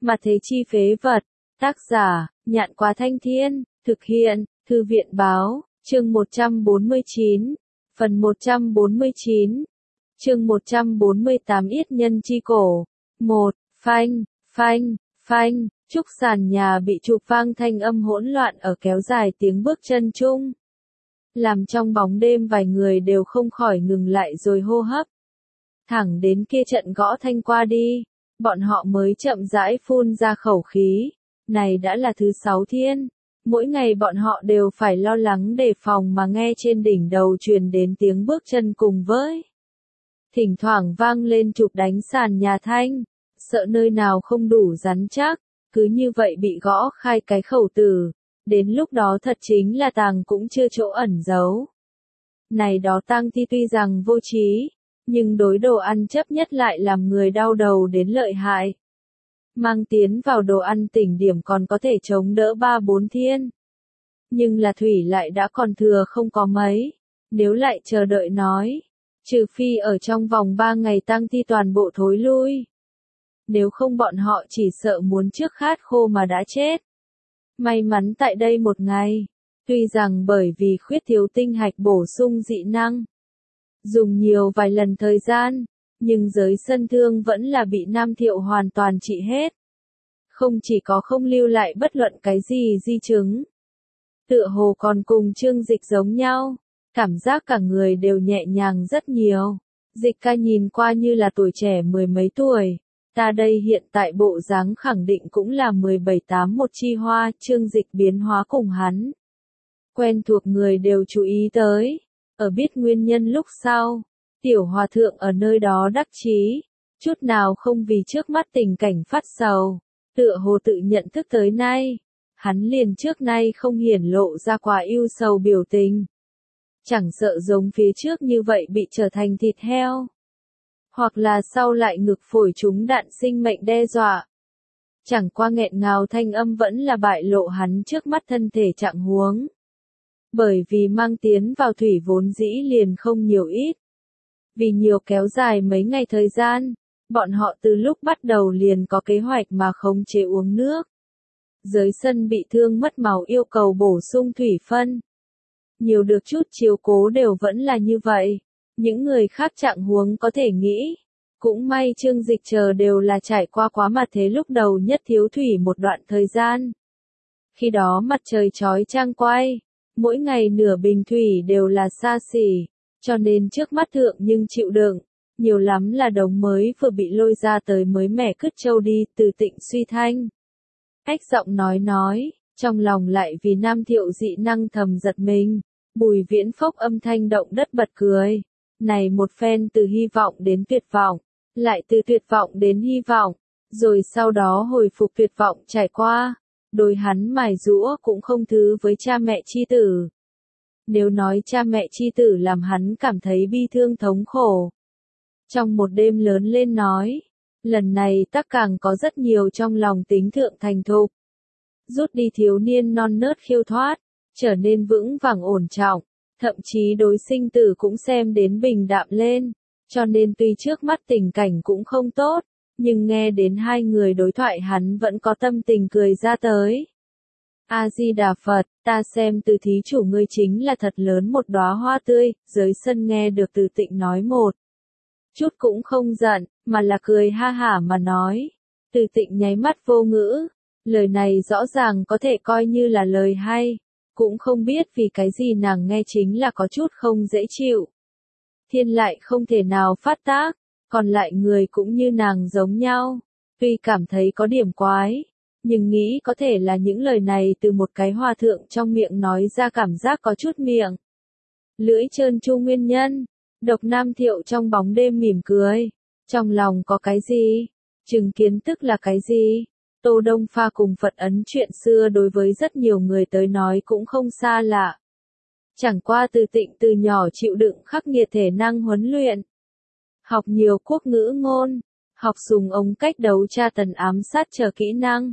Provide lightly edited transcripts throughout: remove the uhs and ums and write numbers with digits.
Mà thế chi phế vật. Tác giả, Nhạn Quá Thanh Thiên, thực hiện, Thư viện Báo, chương 149, phần 149, chương 148 Yết Nhân Chi Cổ. 1. Phanh, phanh, phanh, trúc sàn nhà bị chụp vang thanh âm hỗn loạn ở kéo dài tiếng bước chân chung. Làm trong bóng đêm vài người đều không khỏi ngừng lại rồi hô hấp. Thẳng đến kia trận gõ thanh qua đi, bọn họ mới chậm rãi phun ra khẩu khí. Này đã là thứ 6 thiên, mỗi ngày bọn họ đều phải lo lắng đề phòng mà nghe trên đỉnh đầu truyền đến tiếng bước chân cùng với thỉnh thoảng vang lên chụp đánh sàn nhà thanh, sợ nơi nào không đủ rắn chắc, cứ như vậy bị gõ khai cái khẩu tử, đến lúc đó thật chính là tàng cũng chưa chỗ ẩn giấu. Này đó tang thi tuy rằng vô trí, nhưng đối đồ ăn chấp nhất lại làm người đau đầu đến lợi hại. Mang tiến vào đồ ăn tỉnh điểm còn có thể chống đỡ 3-4 thiên. Nhưng là thủy lại đã còn thừa không có mấy, nếu lại chờ đợi nói, trừ phi ở trong vòng 3 ngày tang thi toàn bộ thối lui. Nếu không bọn họ chỉ sợ muốn trước khát khô mà đã chết. May mắn tại đây một ngày, tuy rằng bởi vì khuyết thiếu tinh hạch bổ sung dị năng, dùng nhiều vài lần thời gian, nhưng giới sân thương vẫn là bị Nam Thiệu hoàn toàn trị hết. Không chỉ có không lưu lại bất luận cái gì di chứng, tựa hồ còn cùng Trương Dịch giống nhau, cảm giác cả người đều nhẹ nhàng rất nhiều. Dịch ca nhìn qua như là tuổi trẻ mười mấy tuổi, ta đây hiện tại bộ dáng khẳng định cũng là 17-8 một chi hoa. Trương Dịch biến hóa cùng hắn quen thuộc người đều chú ý tới, ở biết nguyên nhân lúc sau, tiểu hòa thượng ở nơi đó đắc chí, chút nào không vì trước mắt tình cảnh phát sầu, tựa hồ tự nhận thức tới nay, hắn liền trước nay không hiển lộ ra quá ưu sầu biểu tình. Chẳng sợ giống phía trước như vậy bị trở thành thịt heo, hoặc là sau lại ngực phổi trúng đạn sinh mệnh đe dọa. Chẳng qua nghẹn ngào thanh âm vẫn là bại lộ hắn trước mắt thân thể trạng huống. Bởi vì mang tiến vào thủy vốn dĩ liền không nhiều ít. Vì nhiều kéo dài mấy ngày thời gian, bọn họ từ lúc bắt đầu liền có kế hoạch mà khống chế uống nước. Dưới sân bị thương mất máu yêu cầu bổ sung thủy phân. Nhiều được chút chiếu cố đều vẫn là như vậy. Những người khác trạng huống có thể nghĩ. Cũng may Trương Dịch chờ đều là trải qua quá mặt thế lúc đầu nhất thiếu thủy một đoạn thời gian. Khi đó mặt trời chói chang quay, mỗi ngày nửa bình thủy đều là xa xỉ, cho nên trước mắt thượng nhưng chịu đựng, nhiều lắm là đống mới vừa bị lôi ra tới mới mẻ cứt trâu đi. Từ Tịnh suy thanh. Ách giọng nói, trong lòng lại vì Nam Thiệu dị năng thầm giật mình. Bùi Viễn Phốc âm thanh động đất bật cười. Này một phen từ hy vọng đến tuyệt vọng, lại từ tuyệt vọng đến hy vọng, rồi sau đó hồi phục tuyệt vọng trải qua. Đối hắn mài giũa cũng không thứ với cha mẹ chi tử. Nếu nói cha mẹ chi tử làm hắn cảm thấy bi thương thống khổ. Trong một đêm lớn lên nói, lần này tắc càng có rất nhiều trong lòng tính thượng thành thục. Rút đi thiếu niên non nớt khiêu thoát, trở nên vững vàng ổn trọng, thậm chí đối sinh tử cũng xem đến bình đạm lên. Cho nên tuy trước mắt tình cảnh cũng không tốt, nhưng nghe đến hai người đối thoại hắn vẫn có tâm tình cười ra tới. A-di-đà Phật, ta xem Từ thí chủ ngươi chính là thật lớn một đóa hoa tươi. Dưới sân nghe được Từ Tịnh nói một chút cũng không giận, mà là cười ha hả mà nói. Từ Tịnh nháy mắt vô ngữ, lời này rõ ràng có thể coi như là lời hay, cũng không biết vì cái gì nàng nghe chính là có chút không dễ chịu. Thiên lại không thể nào phát tác, còn lại người cũng như nàng giống nhau, tuy cảm thấy có điểm quái, nhưng nghĩ có thể là những lời này từ một cái hòa thượng trong miệng nói ra cảm giác có chút miệng lưỡi trơn tru nguyên nhân. Độc Nam Thiệu trong bóng đêm mỉm cười, trong lòng có cái gì, chứng kiến tức là cái gì. Tô Đông Pha cùng Phật ấn chuyện xưa đối với rất nhiều người tới nói cũng không xa lạ. Chẳng qua Từ Tịnh từ nhỏ chịu đựng khắc nghiệt thể năng huấn luyện, học nhiều quốc ngữ ngôn, học dùng ống cách đấu tra tấn ám sát chờ kỹ năng.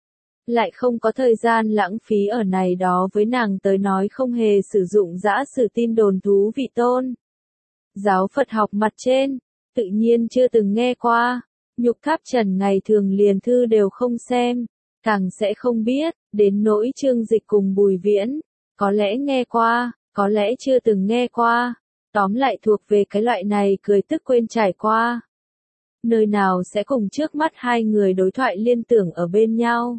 Lại không có thời gian lãng phí ở này đó, với nàng tới nói không hề sử dụng dã sử tin đồn thú vị tôn giáo Phật học mặt trên, tự nhiên chưa từng nghe qua. Nhục Tháp Trần ngày thường liền thư đều không xem, càng sẽ không biết, đến nỗi Trương Dịch cùng Bùi Viễn, có lẽ nghe qua, có lẽ chưa từng nghe qua, tóm lại thuộc về cái loại này cười tức quên trải qua. Nơi nào sẽ cùng trước mắt hai người đối thoại liên tưởng ở bên nhau.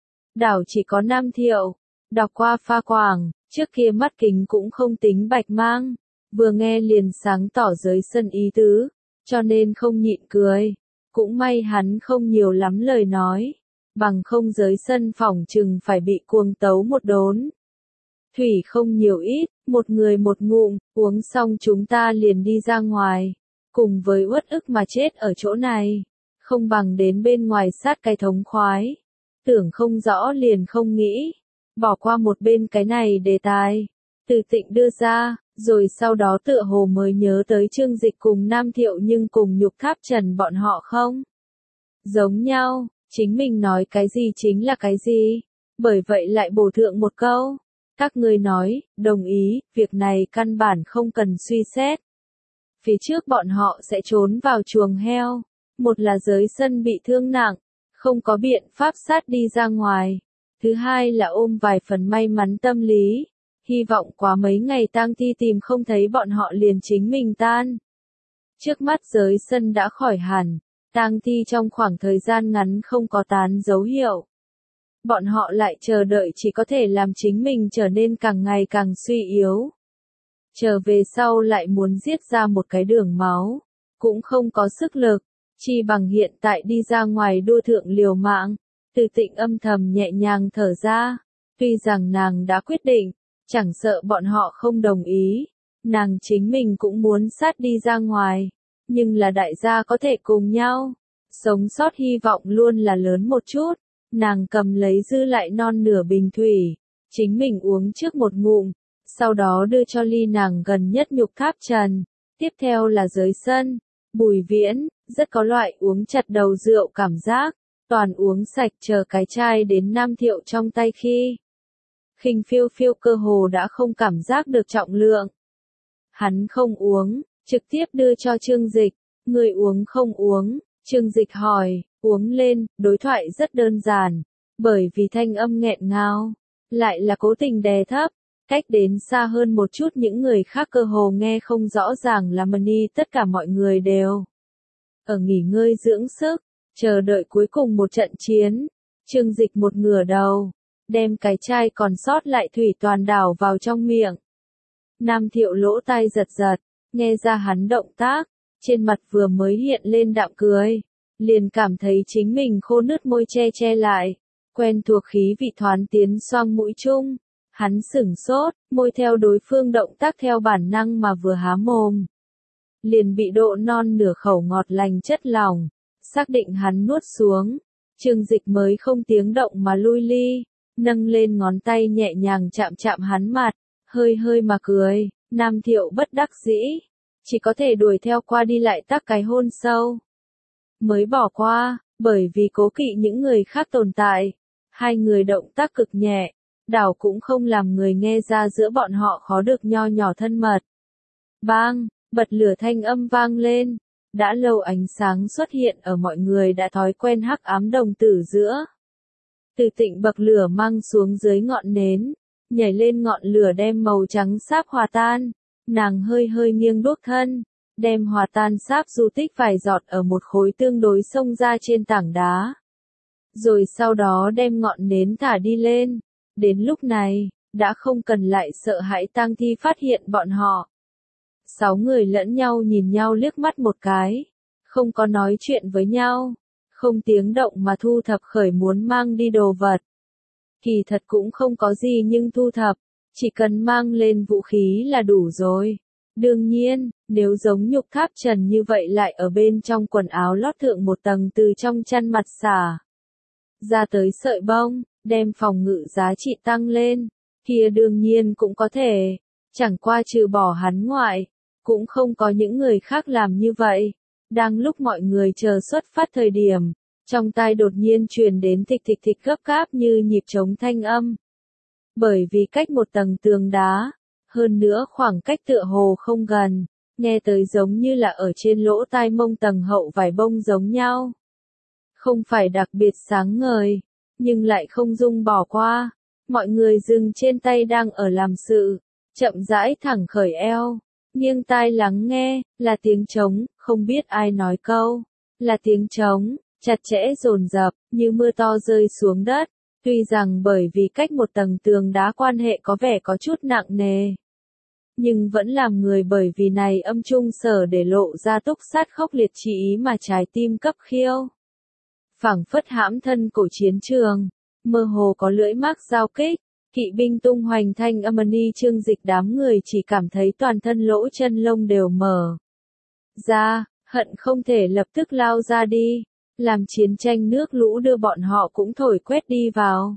Đảo chỉ có Nam Thiệu, đọc qua pha quảng, trước kia mắt kính cũng không tính bạch mang, vừa nghe liền sáng tỏ giới sân ý tứ, cho nên không nhịn cười. Cũng may hắn không nhiều lắm lời nói, bằng không giới sân phỏng chừng phải bị cuồng tấu một đốn. Thủy không nhiều ít, một người một ngụm, uống xong chúng ta liền đi ra ngoài, cùng với uất ức mà chết ở chỗ này, không bằng đến bên ngoài sát cái thống khoái. Tưởng không rõ liền không nghĩ, bỏ qua một bên cái này đề tài, Từ Tịnh đưa ra, rồi sau đó tựa hồ mới nhớ tới Trương Dịch cùng Nam Thiệu nhưng cùng Nhục Tháp Trần bọn họ không giống nhau, chính mình nói cái gì chính là cái gì, bởi vậy lại bổ thượng một câu. Các ngươi nói, đồng ý, việc này căn bản không cần suy xét. Phía trước bọn họ sẽ trốn vào chuồng heo, một là giới sân bị thương nặng, không có biện pháp sát đi ra ngoài, thứ hai là ôm vài phần may mắn tâm lý, hy vọng quá mấy ngày tang thi tìm không thấy bọn họ liền chính mình tan. Trước mắt giới sân đã khỏi hẳn, tang thi trong khoảng thời gian ngắn không có tán dấu hiệu. Bọn họ lại chờ đợi chỉ có thể làm chính mình trở nên càng ngày càng suy yếu. Trở về sau lại muốn giết ra một cái đường máu, cũng không có sức lực, chi bằng hiện tại đi ra ngoài đua thượng liều mạng. Từ Tịnh âm thầm nhẹ nhàng thở ra, tuy rằng nàng đã quyết định, chẳng sợ bọn họ không đồng ý, nàng chính mình cũng muốn sát đi ra ngoài, nhưng là đại gia có thể cùng nhau, sống sót hy vọng luôn là lớn một chút. Nàng cầm lấy dư lại non nửa bình thủy, chính mình uống trước một ngụm, sau đó đưa cho ly nàng gần nhất Nhục Tháp Trần, tiếp theo là giới sân, Bùi Viễn, rất có loại uống chặt đầu rượu cảm giác, toàn uống sạch chờ cái chai đến Nam Thiệu trong tay khi. Khinh phiêu phiêu cơ hồ đã không cảm giác được trọng lượng. Hắn không uống, trực tiếp đưa cho Trương Dịch, người uống không uống, Trương Dịch hỏi. Uống lên, đối thoại rất đơn giản, bởi vì thanh âm nghẹn ngào, lại là cố tình đè thấp, cách đến xa hơn một chút những người khác cơ hồ nghe không rõ ràng là Mani tất cả mọi người đều ở nghỉ ngơi dưỡng sức, chờ đợi cuối cùng một trận chiến. Trương Dịch một ngửa đầu, đem cái chai còn sót lại thủy toàn đảo vào trong miệng. Nam Thiệu lỗ tai giật giật, nghe ra hắn động tác, trên mặt vừa mới hiện lên đạm cười. Liền cảm thấy chính mình khô nứt môi che lại, quen thuộc khí vị thoán tiến xoang mũi chung, hắn sửng sốt, môi theo đối phương động tác theo bản năng mà vừa há mồm. Liền bị độ non nửa khẩu ngọt lành chất lỏng, xác định hắn nuốt xuống, Trương Dịch mới không tiếng động mà lui ly, nâng lên ngón tay nhẹ nhàng chạm chạm hắn mặt, hơi hơi mà cười, Nam Thiệu bất đắc dĩ, chỉ có thể đuổi theo qua đi lại tác cái hôn sâu. Mới bỏ qua, bởi vì cố kỵ những người khác tồn tại. Hai người động tác cực nhẹ, đảo cũng không làm người nghe ra giữa bọn họ khó được nho nhỏ thân mật. Bang, bật lửa thanh âm vang lên, đã lâu ánh sáng xuất hiện ở mọi người đã thói quen hắc ám đồng tử giữa. Từ Tịnh bậc lửa mang xuống dưới ngọn nến, nhảy lên ngọn lửa đem màu trắng sáp hòa tan, nàng hơi hơi nghiêng đốt thân. Đem hòa tan sáp du tích vài giọt ở một khối tương đối xông ra trên tảng đá. Rồi sau đó đem ngọn nến thả đi lên. Đến lúc này, đã không cần lại sợ hãi tang thi phát hiện bọn họ. 6 người lẫn nhau nhìn nhau liếc mắt một cái. Không có nói chuyện với nhau. Không tiếng động mà thu thập khởi muốn mang đi đồ vật. Kỳ thật cũng không có gì nhưng thu thập. Chỉ cần mang lên vũ khí là đủ rồi. Đương nhiên, nếu giống Nhục Tháp Trần như vậy lại ở bên trong quần áo lót thượng một tầng từ trong chăn mặt xả ra tới sợi bông, đem phòng ngự giá trị tăng lên, kia đương nhiên cũng có thể, chẳng qua trừ bỏ hắn ngoại, cũng không có những người khác làm như vậy. Đang lúc mọi người chờ xuất phát thời điểm, trong tai đột nhiên truyền đến thịch thịch thịch gấp gáp như nhịp trống thanh âm. Bởi vì cách một tầng tường đá, hơn nữa khoảng cách tựa hồ không gần, nghe tới giống như là ở trên lỗ tai mông tầng hậu vải bông giống nhau. Không phải đặc biệt sáng ngời, nhưng lại không dung bỏ qua. Mọi người dừng trên tay đang ở làm sự, chậm rãi thẳng khởi eo, nghiêng tai lắng nghe, là tiếng trống, không biết ai nói câu, là tiếng trống, chặt chẽ dồn dập, như mưa to rơi xuống đất, tuy rằng bởi vì cách một tầng tường đá quan hệ có vẻ có chút nặng nề. Nhưng vẫn làm người bởi vì này âm trung sở để lộ ra túc sát khốc liệt chỉ ý mà trái tim cấp khiêu. Phảng phất hãm thân cổ chiến trường, mơ hồ có lưỡi mác giao kích, kỵ binh tung hoành thanh âm ni Chương Dịch đám người chỉ cảm thấy toàn thân lỗ chân lông đều mở ra, hận không thể lập tức lao ra đi, làm chiến tranh nước lũ đưa bọn họ cũng thổi quét đi vào.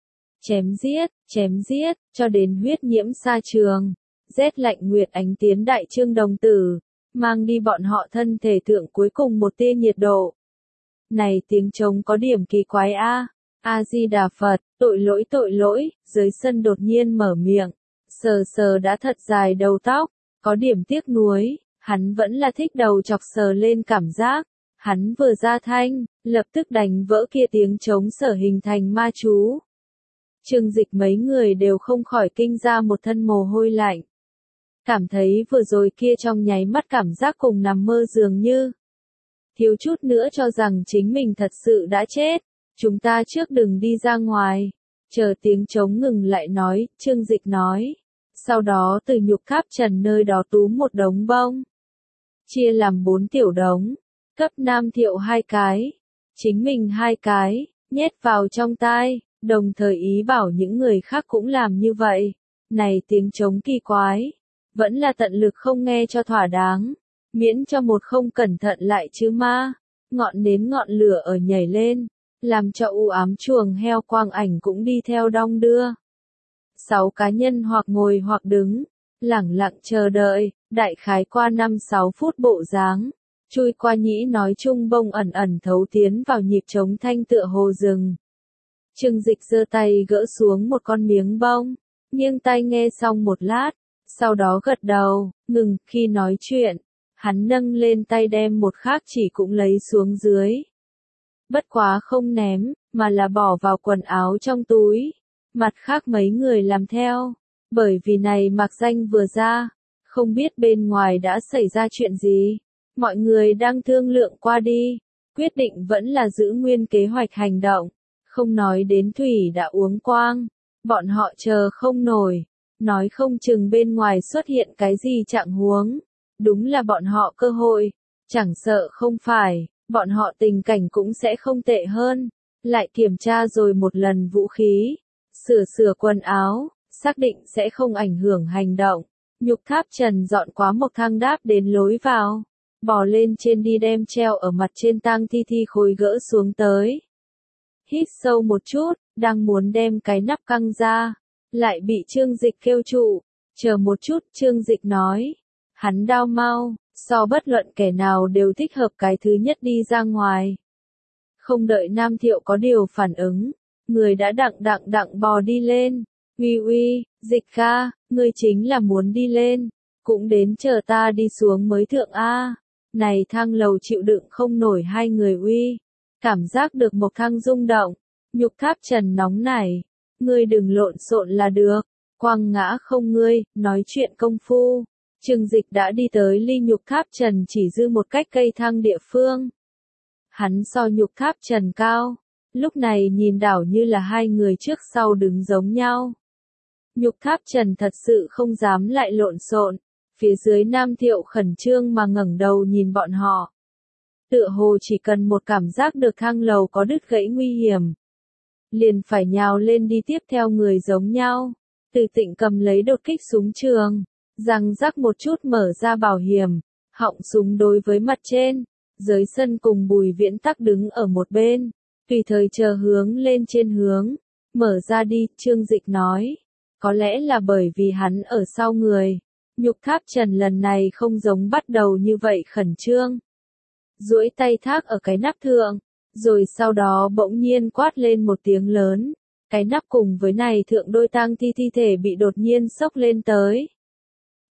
Chém giết, cho đến huyết nhiễm xa trường, rét lạnh nguyệt ánh tiến đại trương đồng tử, mang đi bọn họ thân thể thượng cuối cùng một tia nhiệt độ. Này tiếng trống có điểm kỳ quái a. A-di-đà Phật, tội lỗi, dưới sân đột nhiên mở miệng, sờ sờ đã thật dài đầu tóc, có điểm tiếc nuối, hắn vẫn là thích đầu chọc sờ lên cảm giác, hắn vừa ra thanh, lập tức đánh vỡ kia tiếng trống sở hình thành ma chú. Chương Dịch mấy người đều không khỏi kinh ra một thân mồ hôi lạnh. Cảm thấy vừa rồi kia trong nháy mắt cảm giác cùng nằm mơ dường như. Thiếu chút nữa cho rằng chính mình thật sự đã chết. Chúng ta trước đừng đi ra ngoài. Chờ tiếng trống ngừng lại nói, Chương Dịch nói. Sau đó từ nhục tháp trần nơi đó túm một đống bông. Chia làm 4 tiểu đống. Cấp Nam Thiệu 2 cái. Chính mình 2 cái, nhét vào trong tai, đồng thời ý bảo những người khác cũng làm như vậy. Này tiếng trống kỳ quái. Vẫn là tận lực không nghe cho thỏa đáng. Miễn cho một không cẩn thận lại chứ ma. Ngọn nến ngọn lửa ở nhảy lên. Làm cho u ám chuồng heo quang ảnh cũng đi theo đong đưa. 6 cá nhân hoặc ngồi hoặc đứng, lẳng lặng chờ đợi, đại khái qua 5-6 phút bộ dáng, chui qua nhĩ nói chung bông ẩn ẩn thấu tiến vào nhịp trống thanh tựa hồ rừng. Chương Dịch giơ tay gỡ xuống một con miếng bông, nghiêng tai nghe xong một lát, sau đó gật đầu, ngừng, khi nói chuyện, hắn nâng lên tay đem một khác chỉ cũng lấy xuống dưới. Bất quá không ném, mà là bỏ vào quần áo trong túi. Mặt khác mấy người làm theo, bởi vì này mạc danh vừa ra, không biết bên ngoài đã xảy ra chuyện gì. Mọi người đang thương lượng qua đi, quyết định vẫn là giữ nguyên kế hoạch hành động, không nói đến thủy đã uống quang, bọn họ chờ không nổi, nói không chừng bên ngoài xuất hiện cái gì trạng huống, đúng là bọn họ cơ hội, chẳng sợ không phải, bọn họ tình cảnh cũng sẽ không tệ hơn, lại kiểm tra rồi một lần vũ khí. Sửa quần áo, xác định sẽ không ảnh hưởng hành động. Nhục tháp trần dọn quá một thang đáp đến lối vào. Bò lên trên đi đem treo ở mặt trên tang thi khối gỡ xuống tới. Hít sâu một chút, đang muốn đem cái nắp căng ra. Lại bị Chương Dịch kêu trụ. Chờ một chút, Chương Dịch nói. Hắn đao mau, so bất luận kẻ nào đều thích hợp cái thứ nhất đi ra ngoài. Không đợi Nam Thiệu có điều phản ứng. Người đã đặng bò đi lên. Uy, Dịch ca, ngươi chính là muốn đi lên. Cũng đến chờ ta đi xuống mới thượng a. Này thang lầu chịu đựng không nổi hai người uy. Cảm giác được một thang rung động. Nhục tháp trần nóng nảy. Ngươi đừng lộn xộn là được. Quăng ngã không ngươi, nói chuyện công phu. Chương Dịch đã đi tới ly nhục tháp trần chỉ dư một cách cây thang địa phương. Hắn so nhục tháp trần cao. Lúc này nhìn đảo như là hai người trước sau đứng giống nhau. Nhục tháp trần thật sự không dám lại lộn xộn. Phía dưới Nam Thiệu khẩn trương mà ngẩng đầu nhìn bọn họ. Tựa hồ chỉ cần một cảm giác được thang lầu có đứt gãy nguy hiểm. Liền phải nhào lên đi tiếp theo người giống nhau. Từ Tịnh cầm lấy đột kích súng trường. Răng rắc một chút mở ra bảo hiểm. Họng súng đối với mặt trên. Dưới sân cùng Bùi Viễn Tắc đứng ở một bên. Tùy thời chờ hướng lên trên hướng. Mở ra đi, Chương Dịch nói. Có lẽ là bởi vì hắn ở sau người. Nhục tháp trần lần này không giống bắt đầu như vậy khẩn trương. Duỗi tay thác ở cái nắp thượng. Rồi sau đó bỗng nhiên quát lên một tiếng lớn. Cái nắp cùng với này thượng đôi tang thi thể bị đột nhiên xốc lên tới.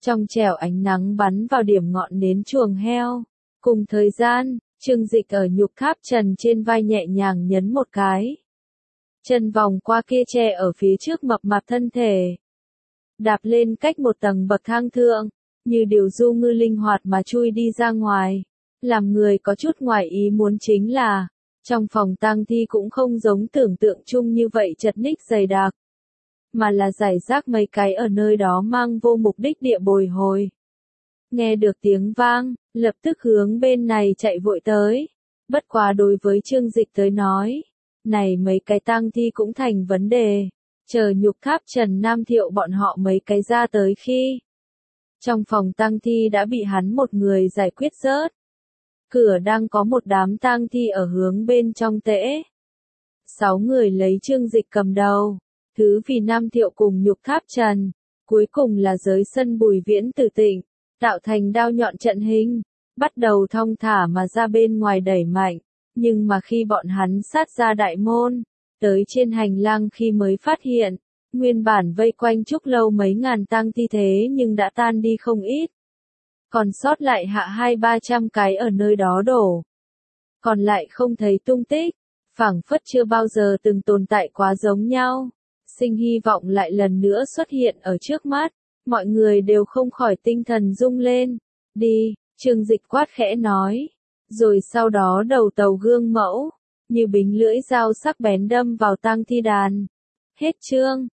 Trong trẻo ánh nắng bắn vào điểm ngọn nến chuồng heo. Cùng thời gian, Trương Dịch ở nhục tháp trần trên vai nhẹ nhàng nhấn một cái. Chân vòng qua kia tre ở phía trước mập mạp thân thể. Đạp lên cách một tầng bậc thang thượng, như điều du ngư linh hoạt mà chui đi ra ngoài. Làm người có chút ngoài ý muốn chính là, trong phòng tang thi cũng không giống tưởng tượng chung như vậy chật ních dày đặc, mà là rải rác mấy cái ở nơi đó mang vô mục đích địa bồi hồi. Nghe được tiếng vang, lập tức hướng bên này chạy vội tới. Bất quá đối với Trương Dịch tới nói, này mấy cái tang thi cũng thành vấn đề. Chờ nhục tháp Trần Nam Thiệu bọn họ mấy cái ra tới khi trong phòng tang thi đã bị hắn một người giải quyết rớt. Cửa đang có một đám tang thi ở hướng bên trong tễ. 6 người lấy Trương Dịch cầm đầu. Thứ vì Nam Thiệu cùng nhục tháp Trần. Cuối cùng là giới sân Bùi Viễn Tử Tịnh. Tạo thành đao nhọn trận hình. Bắt đầu thong thả mà ra bên ngoài đẩy mạnh. Nhưng mà khi bọn hắn sát ra đại môn. Tới trên hành lang khi mới phát hiện. Nguyên bản vây quanh Trúc Lâu mấy ngàn tang thi thế nhưng đã tan đi không ít. Còn sót lại hạ 200-300 cái ở nơi đó đổ. Còn lại không thấy tung tích, phảng phất chưa bao giờ từng tồn tại quá giống nhau. Sinh hy vọng lại lần nữa xuất hiện ở trước mắt, mọi người đều không khỏi tinh thần rung lên. Đi, Trương Dịch quát khẽ nói. Rồi sau đó đầu tàu gương mẫu, như bính lưỡi dao sắc bén đâm vào tang thi đàn. Hết chương.